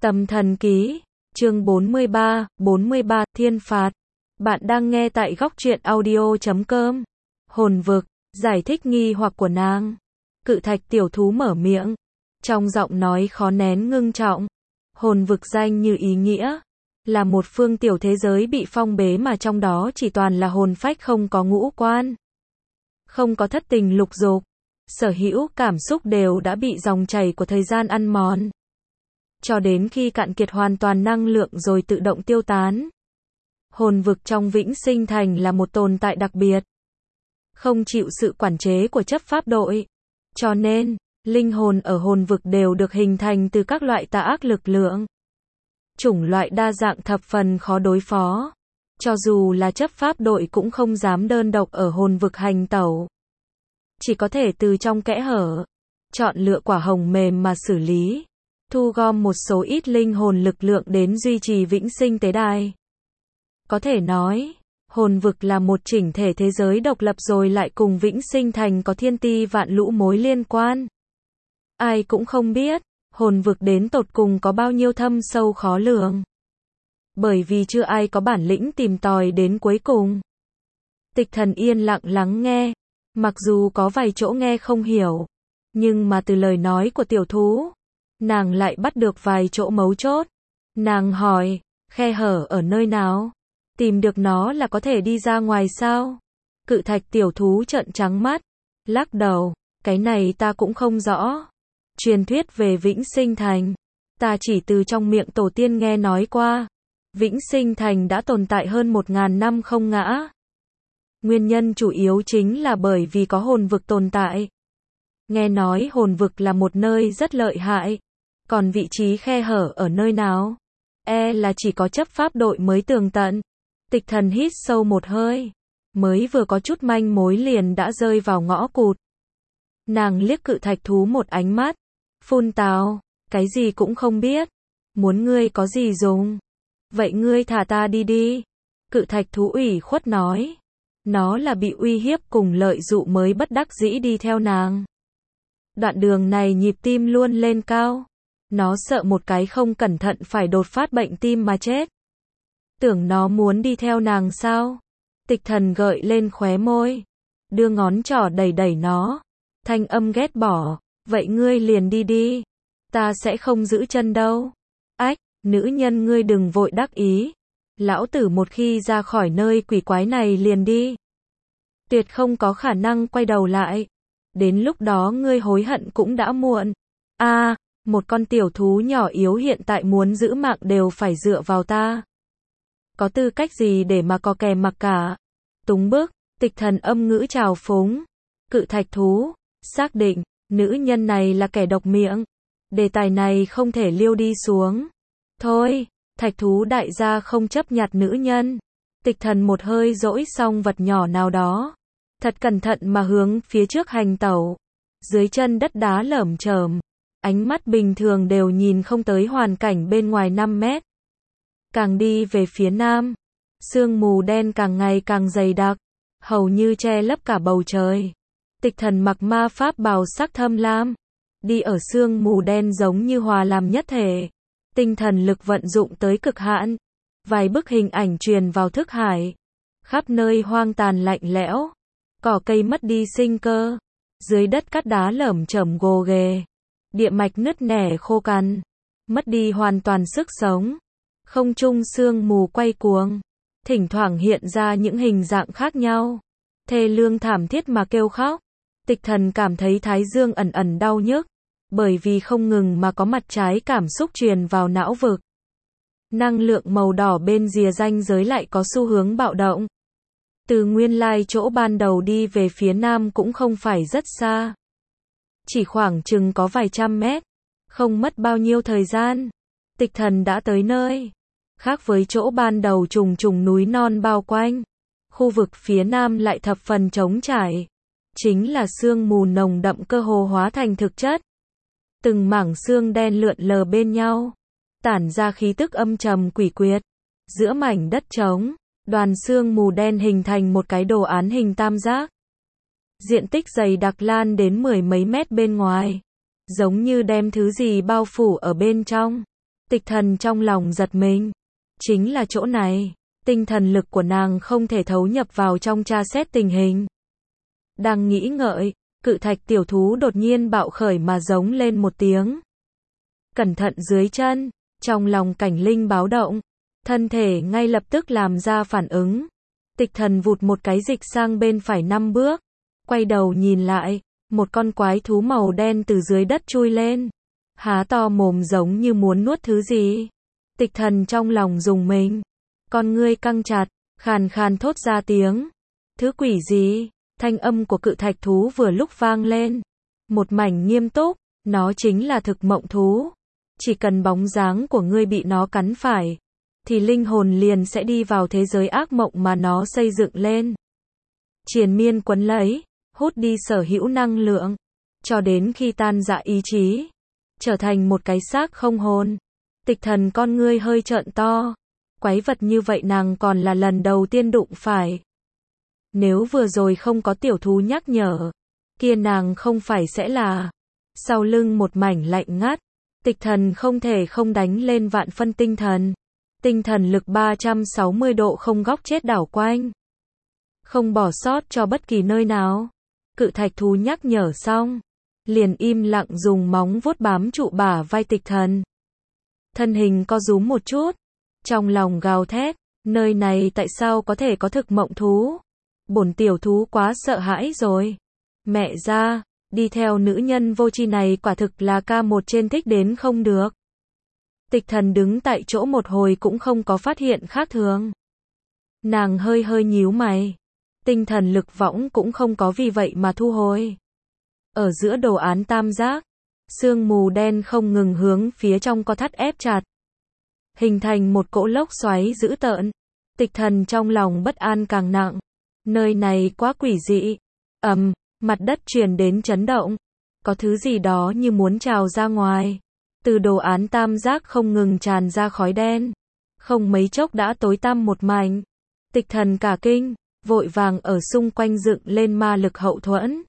Tâm thần ký, chương 43, thiên phạt. Bạn đang nghe tại góc truyện audio.com. Hồn vực, giải thích nghi hoặc của nàng. Cự thạch tiểu thú mở miệng, trong giọng nói khó nén ngưng trọng. Hồn vực danh như ý nghĩa, là một phương tiểu thế giới bị phong bế mà trong đó chỉ toàn là hồn phách không có ngũ quan. Không có thất tình lục dục, sở hữu cảm xúc đều đã bị dòng chảy của thời gian ăn mòn. Cho đến khi cạn kiệt hoàn toàn năng lượng rồi tự động tiêu tán. Hồn vực trong Vĩnh Sinh Thành là một tồn tại đặc biệt. Không chịu sự quản chế của chấp pháp đội. Cho nên, linh hồn ở hồn vực đều được hình thành từ các loại tà ác lực lượng. Chủng loại đa dạng thập phần khó đối phó. Cho dù là chấp pháp đội cũng không dám đơn độc ở hồn vực hành tẩu. Chỉ có thể từ trong kẽ hở, chọn lựa quả hồng mềm mà xử lý. Thu gom một số ít linh hồn lực lượng đến duy trì vĩnh sinh tế đài. Có thể nói, hồn vực là một chỉnh thể thế giới độc lập rồi lại cùng Vĩnh Sinh Thành có thiên ti vạn lũ mối liên quan. Ai cũng không biết, hồn vực đến tột cùng có bao nhiêu thâm sâu khó lường. Bởi vì chưa ai có bản lĩnh tìm tòi đến cuối cùng. Tịch Thần yên lặng lắng nghe, mặc dù có vài chỗ nghe không hiểu, nhưng mà từ lời nói của tiểu thú, nàng lại bắt được vài chỗ mấu chốt. Nàng hỏi, khe hở ở nơi nào? Tìm được nó là có thể đi ra ngoài sao? Cự thạch tiểu thú trợn trắng mắt, lắc đầu, cái này ta cũng không rõ. Truyền thuyết về Vĩnh Sinh Thành, ta chỉ từ trong miệng tổ tiên nghe nói qua. Vĩnh Sinh Thành đã tồn tại hơn 1000 năm không ngã. Nguyên nhân chủ yếu chính là bởi vì có hồn vực tồn tại. Nghe nói hồn vực là một nơi rất lợi hại. Còn vị trí khe hở ở nơi nào? Là chỉ có chấp pháp đội mới tường tận. Tịch Thần hít sâu một hơi. Mới vừa có chút manh mối liền đã rơi vào ngõ cụt. Nàng liếc cự thạch thú một ánh mắt. Phun tào, cái gì cũng không biết. Muốn ngươi có gì dùng? Vậy ngươi thả ta đi đi. Cự thạch thú ủy khuất nói. Nó là bị uy hiếp cùng lợi dụ mới bất đắc dĩ đi theo nàng. Đoạn đường này nhịp tim luôn lên cao. Nó sợ một cái không cẩn thận phải đột phát bệnh tim mà chết. Tưởng nó muốn đi theo nàng sao? Tịch Thần gợi lên khóe môi. Đưa ngón trỏ đẩy đẩy nó. Thanh âm ghét bỏ. Vậy ngươi liền đi đi. Ta sẽ không giữ chân đâu. Ách, nữ nhân ngươi đừng vội đắc ý. Lão tử một khi ra khỏi nơi quỷ quái này liền đi. Tuyệt không có khả năng quay đầu lại. Đến lúc đó ngươi hối hận cũng đã muộn. Một con tiểu thú nhỏ yếu hiện tại muốn giữ mạng đều phải dựa vào ta. Có tư cách gì để mà có kè mặc cả? Túng bức, Tịch Thần âm ngữ trào phúng. Cự thạch thú, xác định, nữ nhân này là kẻ độc miệng. Đề tài này không thể liêu đi xuống. Thôi, thạch thú đại gia không chấp nhặt nữ nhân. Tịch Thần một hơi dỗi xong vật nhỏ nào đó. Thật cẩn thận mà hướng phía trước hành tẩu. Dưới chân đất đá lởm chởm. Ánh mắt bình thường đều nhìn không tới hoàn cảnh bên ngoài 5 mét. Càng đi về phía nam, sương mù đen càng ngày càng dày đặc, hầu như che lấp cả bầu trời. Tịch Thần mặc ma pháp bào sắc thâm lam, đi ở sương mù đen giống như hòa làm nhất thể. Tinh thần lực vận dụng tới cực hạn. Vài bức hình ảnh truyền vào thức hải. Khắp nơi hoang tàn lạnh lẽo, cỏ cây mất đi sinh cơ, dưới đất cát đá lởm chởm gồ ghề. Địa mạch nứt nẻ khô cằn, mất đi hoàn toàn sức sống. Không trung sương mù quay cuồng, thỉnh thoảng hiện ra những hình dạng khác nhau. Thê lương thảm thiết mà kêu khóc. Tịch Thần cảm thấy thái dương ẩn ẩn đau nhức, bởi vì không ngừng mà có mặt trái cảm xúc truyền vào não vực. Năng lượng màu đỏ bên rìa ranh giới lại có xu hướng bạo động. Từ nguyên lai chỗ ban đầu đi về phía nam cũng không phải rất xa. Chỉ khoảng chừng có vài trăm mét. Không mất bao nhiêu thời gian. Tịch Thần đã tới nơi. Khác với chỗ ban đầu trùng trùng núi non bao quanh. Khu vực phía nam lại thập phần trống trải. Chính là sương mù nồng đậm cơ hồ hóa thành thực chất. Từng mảng sương đen lượn lờ bên nhau. Tản ra khí tức âm trầm quỷ quyệt. Giữa mảnh đất trống, đoàn sương mù đen hình thành một cái đồ án hình tam giác. Diện tích dày đặc lan đến 10 mấy mét bên ngoài. Giống như đem thứ gì bao phủ ở bên trong. Tịch Thần trong lòng giật mình. Chính là chỗ này. Tinh thần lực của nàng không thể thấu nhập vào trong tra xét tình hình. Đang nghĩ ngợi, cự thạch tiểu thú đột nhiên bạo khởi mà giống lên một tiếng. Cẩn thận dưới chân, trong lòng Cảnh Linh báo động, thân thể ngay lập tức làm ra phản ứng. Tịch Thần vụt một cái dịch sang bên phải 5 bước, quay đầu nhìn lại, một con quái thú màu đen từ dưới đất chui lên, há to mồm giống như muốn nuốt thứ gì. Tịch Thần trong lòng rùng mình, con ngươi căng chặt, khàn khàn thốt ra tiếng. Thứ quỷ gì? Thanh âm của cự thạch thú vừa lúc vang lên, một mảnh nghiêm túc, nó chính là thực mộng thú. Chỉ cần bóng dáng của ngươi bị nó cắn phải, thì linh hồn liền sẽ đi vào thế giới ác mộng mà nó xây dựng lên. Triền miên quấn lấy, hút đi sở hữu năng lượng, cho đến khi tan rã ý chí, trở thành một cái xác không hồn. Tịch Thần con ngươi hơi trợn to, quái vật như vậy nàng còn là lần đầu tiên đụng phải. Nếu vừa rồi không có tiểu thú nhắc nhở, kia nàng không phải sẽ là. Sau lưng một mảnh lạnh ngắt, Tịch Thần không thể không đánh lên vạn phân tinh thần. Tinh thần lực 360 độ không góc chết đảo quanh, không bỏ sót cho bất kỳ nơi nào. Cự thạch thú nhắc nhở xong, liền im lặng dùng móng vuốt bám trụ bả vai Tịch Thần. Thân hình co rúm một chút, trong lòng gào thét, nơi này tại sao có thể có thực mộng thú? Bổn tiểu thú quá sợ hãi rồi. Mẹ ra, đi theo nữ nhân vô tri này quả thực là K1 trên thích đến không được. Tịch Thần đứng tại chỗ một hồi cũng không có phát hiện khác thường. Nàng hơi hơi nhíu mày. Tinh thần lực võng cũng không có vì vậy mà thu hồi. Ở giữa đồ án tam giác, sương mù đen không ngừng hướng phía trong co thắt ép chặt, hình thành một cỗ lốc xoáy dữ tợn. Tịch Thần trong lòng bất an càng nặng. Nơi này quá quỷ dị. Mặt đất truyền đến chấn động. Có thứ gì đó như muốn trào ra ngoài. Từ đồ án tam giác không ngừng tràn ra khói đen. Không mấy chốc đã tối tăm một mảnh. Tịch Thần cả kinh, vội vàng ở xung quanh dựng lên ma lực hậu thuẫn.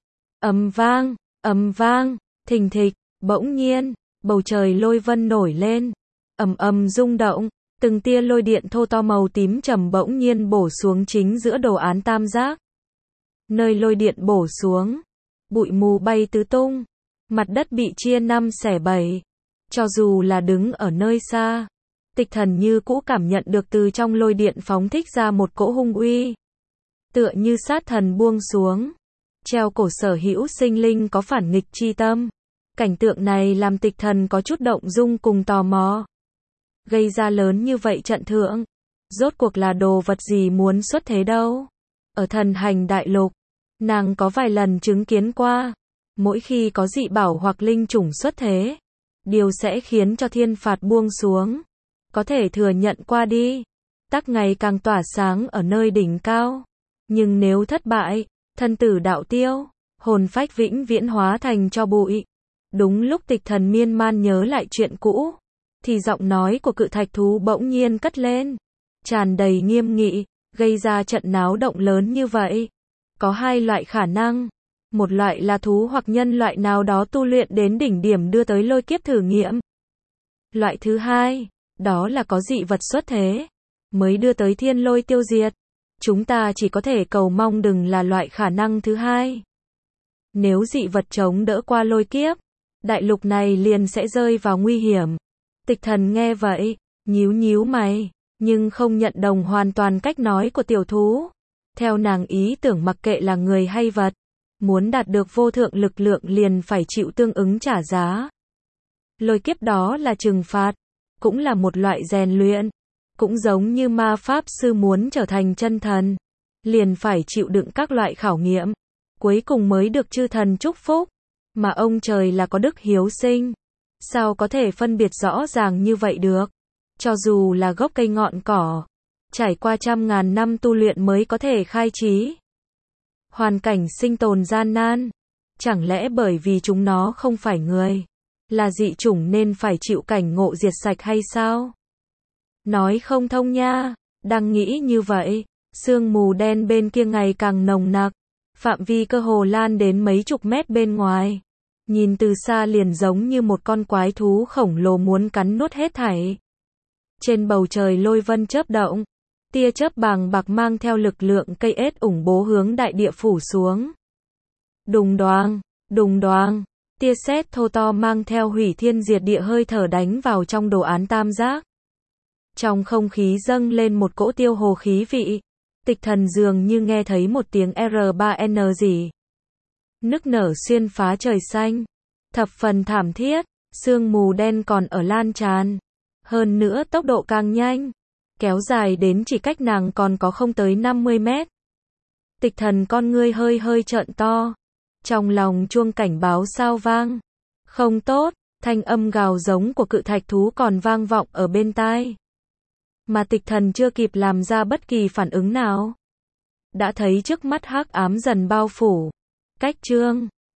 Ầm vang, thình thịch, bỗng nhiên, bầu trời lôi vân nổi lên. Rung động, từng tia lôi điện thô to màu tím trầm bỗng nhiên bổ xuống chính giữa đồ án tam giác. Nơi lôi điện bổ xuống, bụi mù bay tứ tung, mặt đất bị chia 5 xẻ 7. Cho dù là đứng ở nơi xa, Tịch Thần như cũ cảm nhận được từ trong lôi điện phóng thích ra một cỗ hung uy. Tựa như sát thần buông xuống, treo cổ sở hữu sinh linh có phản nghịch chi tâm. Cảnh tượng này làm Tịch Thần có chút động dung cùng tò mò. Gây ra lớn như vậy trận thượng, rốt cuộc là đồ vật gì muốn xuất thế đâu. Ở Thần Hành Đại Lục, nàng có vài lần chứng kiến qua. Mỗi khi có dị bảo hoặc linh chủng xuất thế, điều sẽ khiến cho thiên phạt buông xuống. Có thể thừa nhận qua đi, tắc ngày càng tỏa sáng ở nơi đỉnh cao. Nhưng nếu thất bại, thân tử đạo tiêu, hồn phách vĩnh viễn hóa thành tro bụi. Đúng lúc Tịch Thần miên man nhớ lại chuyện cũ, thì giọng nói của cự thạch thú bỗng nhiên cất lên, tràn đầy nghiêm nghị, gây ra trận náo động lớn như vậy. Có hai loại khả năng, một loại là thú hoặc nhân loại nào đó tu luyện đến đỉnh điểm đưa tới lôi kiếp thử nghiệm. Loại thứ hai, đó là có dị vật xuất thế, mới đưa tới thiên lôi tiêu diệt. Chúng ta chỉ có thể cầu mong đừng là loại khả năng thứ hai. Nếu dị vật chống đỡ qua lôi kiếp, đại lục này liền sẽ rơi vào nguy hiểm. Tịch Thần nghe vậy, nhíu mày, nhưng không nhận đồng hoàn toàn cách nói của tiểu thú. Theo nàng ý tưởng mặc kệ là người hay vật, muốn đạt được vô thượng lực lượng liền phải chịu tương ứng trả giá. Lôi kiếp đó là trừng phạt, cũng là một loại rèn luyện, cũng giống như ma pháp sư muốn trở thành chân thần, liền phải chịu đựng các loại khảo nghiệm, cuối cùng mới được chư thần chúc phúc. Mà ông trời là có đức hiếu sinh, sao có thể phân biệt rõ ràng như vậy được? Cho dù là gốc cây ngọn cỏ, trải qua trăm ngàn năm tu luyện mới có thể khai trí. Hoàn cảnh sinh tồn gian nan, chẳng lẽ bởi vì chúng nó không phải người, là dị chủng nên phải chịu cảnh ngộ diệt sạch hay sao? Nói không thông nha. Đang nghĩ như vậy, sương mù đen bên kia ngày càng nồng nặc, phạm vi cơ hồ lan đến mấy chục mét bên ngoài. Nhìn từ xa liền giống như một con quái thú khổng lồ muốn cắn nuốt hết thảy. Trên bầu trời lôi vân chớp động, tia chớp bàng bạc mang theo lực lượng cây ết ủng bố hướng đại địa phủ xuống. Đùng đoàng, tia sét thô to mang theo hủy thiên diệt địa hơi thở đánh vào trong đồ án tam giác. Trong không khí dâng lên một cỗ tiêu hồ khí vị, Tịch Thần dường như nghe thấy một tiếng R3N gì. Nức nở xuyên phá trời xanh, thập phần thảm thiết, sương mù đen còn ở lan tràn. Hơn nữa tốc độ càng nhanh, kéo dài đến chỉ cách nàng còn có không tới 50 mét. Tịch Thần con ngươi hơi hơi trợn to, trong lòng chuông cảnh báo sao vang. Không tốt, thanh âm gào giống của cự thạch thú còn vang vọng ở bên tai. Mà Tịch Thần chưa kịp làm ra bất kỳ phản ứng nào, đã thấy trước mắt hắc ám dần bao phủ. Cách chương